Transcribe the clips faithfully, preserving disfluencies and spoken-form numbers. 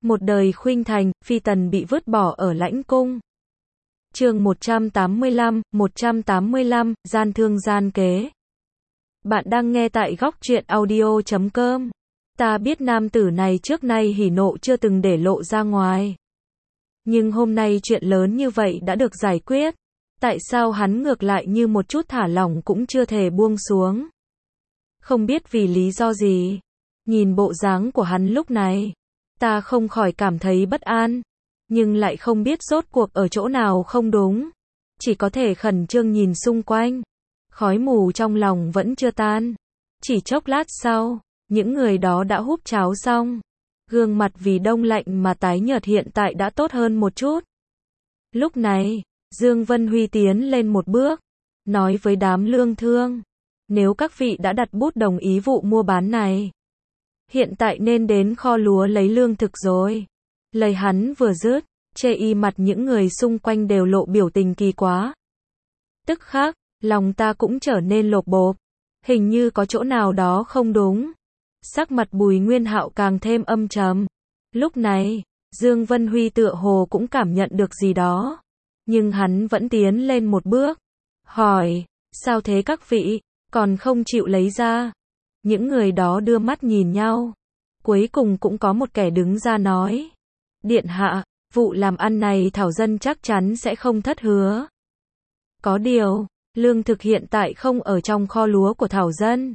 Một đời khuynh thành, phi tần bị vứt bỏ ở lãnh cung. Chương một trăm tám mươi lăm, một trăm tám mươi lăm, gian thương gian kế. Bạn đang nghe tại góc truyện audio chấm com. Ta biết nam tử này trước nay hỉ nộ chưa từng để lộ ra ngoài. Nhưng hôm nay chuyện lớn như vậy đã được giải quyết. Tại sao hắn ngược lại như một chút thả lỏng cũng chưa thể buông xuống? Không biết vì lý do gì. Nhìn bộ dáng của hắn lúc này, ta không khỏi cảm thấy bất an, nhưng lại không biết rốt cuộc ở chỗ nào không đúng. Chỉ có thể khẩn trương nhìn xung quanh. Khói mù trong lòng vẫn chưa tan. Chỉ chốc lát sau, những người đó đã húp cháo xong. Gương mặt vì đông lạnh mà tái nhợt hiện tại đã tốt hơn một chút. Lúc này, Dương Vân Huy tiến lên một bước, nói với đám lương thương, nếu các vị đã đặt bút đồng ý vụ mua bán này, hiện tại nên đến kho lúa lấy lương thực rồi. Lời hắn vừa dứt, chê y mặt những người xung quanh đều lộ biểu tình kỳ quá. Tức khắc, lòng ta cũng trở nên lột bột, hình như có chỗ nào đó không đúng. Sắc mặt Bùi Nguyên Hạo càng thêm âm trầm. Lúc này, Dương Vân Huy tựa hồ cũng cảm nhận được gì đó, nhưng hắn vẫn tiến lên một bước, hỏi, sao thế các vị, còn không chịu lấy ra? Những người đó đưa mắt nhìn nhau, cuối cùng cũng có một kẻ đứng ra nói, điện hạ, vụ làm ăn này Thảo Dân chắc chắn sẽ không thất hứa. Có điều, lương thực hiện tại không ở trong kho lúa của Thảo Dân.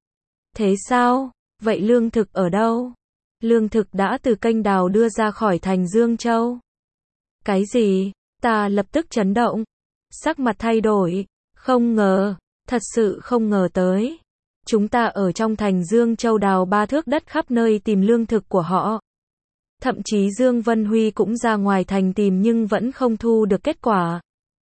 Thế sao? Vậy lương thực ở đâu? Lương thực đã từ kênh đào đưa ra khỏi thành Dương Châu. Cái gì? Ta lập tức chấn động. Sắc mặt thay đổi. Không ngờ, thật sự không ngờ tới. Chúng ta ở trong thành Dương Châu đào ba thước đất khắp nơi tìm lương thực của họ. Thậm chí Dương Vân Huy cũng ra ngoài thành tìm nhưng vẫn không thu được kết quả.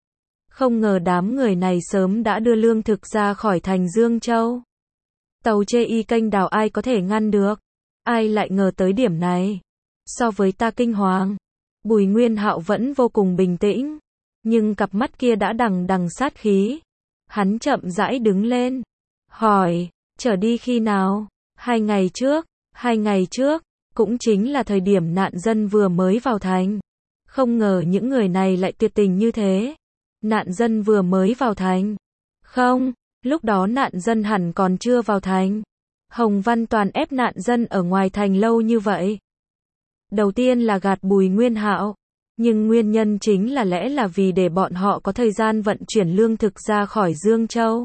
Không ngờ đám người này sớm đã đưa lương thực ra khỏi thành Dương Châu. Tàu chê y kênh đào ai có thể ngăn được? Ai lại ngờ tới điểm này? So với ta kinh hoàng, Bùi Nguyên Hạo vẫn vô cùng bình tĩnh, nhưng cặp mắt kia đã đằng đằng sát khí. Hắn chậm rãi đứng lên, hỏi, trở đi khi nào? Hai ngày trước, hai ngày trước, cũng chính là thời điểm nạn dân vừa mới vào thành. Không ngờ những người này lại tuyệt tình như thế. Nạn dân vừa mới vào thành. Không, lúc đó nạn dân hẳn còn chưa vào thành. Hồng Văn Toàn ép nạn dân ở ngoài thành lâu như vậy. Đầu tiên là gạt Bùi Nguyên Hạo, nhưng nguyên nhân chính là lẽ là vì để bọn họ có thời gian vận chuyển lương thực ra khỏi Dương Châu.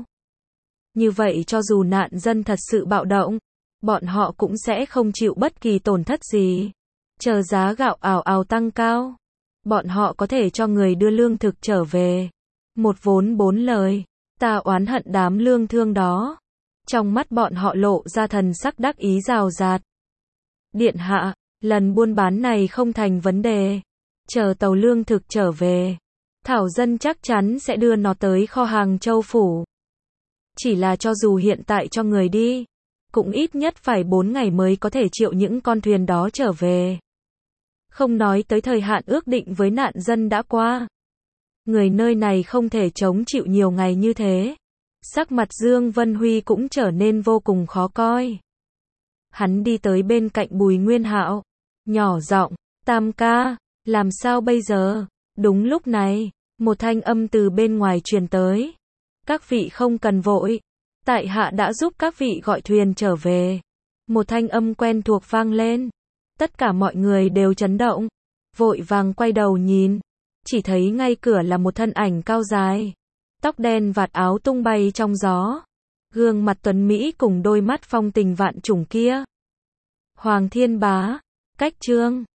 Như vậy cho dù nạn dân thật sự bạo động, bọn họ cũng sẽ không chịu bất kỳ tổn thất gì. Chờ giá gạo ào ào tăng cao, bọn họ có thể cho người đưa lương thực trở về. Một vốn bốn lời. Ta oán hận đám lương thương đó. Trong mắt bọn họ lộ ra thần sắc đắc ý rào rạt. Điện hạ, lần buôn bán này không thành vấn đề. Chờ tàu lương thực trở về, Thảo Dân chắc chắn sẽ đưa nó tới kho hàng Châu Phủ. Chỉ là cho dù hiện tại cho người đi, cũng ít nhất phải bốn ngày mới có thể triệu những con thuyền đó trở về. Không nói tới thời hạn ước định với nạn dân đã qua. Người nơi này không thể chống chịu nhiều ngày như thế. Sắc mặt Dương Vân Huy cũng trở nên vô cùng khó coi. Hắn đi tới bên cạnh Bùi Nguyên Hạo, nhỏ giọng, Tam ca, làm sao bây giờ? Đúng lúc này, một thanh âm từ bên ngoài truyền tới. Các vị không cần vội, tại hạ đã giúp các vị gọi thuyền trở về. Một thanh âm quen thuộc vang lên. Tất cả mọi người đều chấn động, vội vàng quay đầu nhìn. Chỉ thấy ngay cửa là một thân ảnh cao dài, tóc đen vạt áo tung bay trong gió, gương mặt tuấn mỹ cùng đôi mắt phong tình vạn trùng kia. Hoàng Thiên Bá, Cách Trương.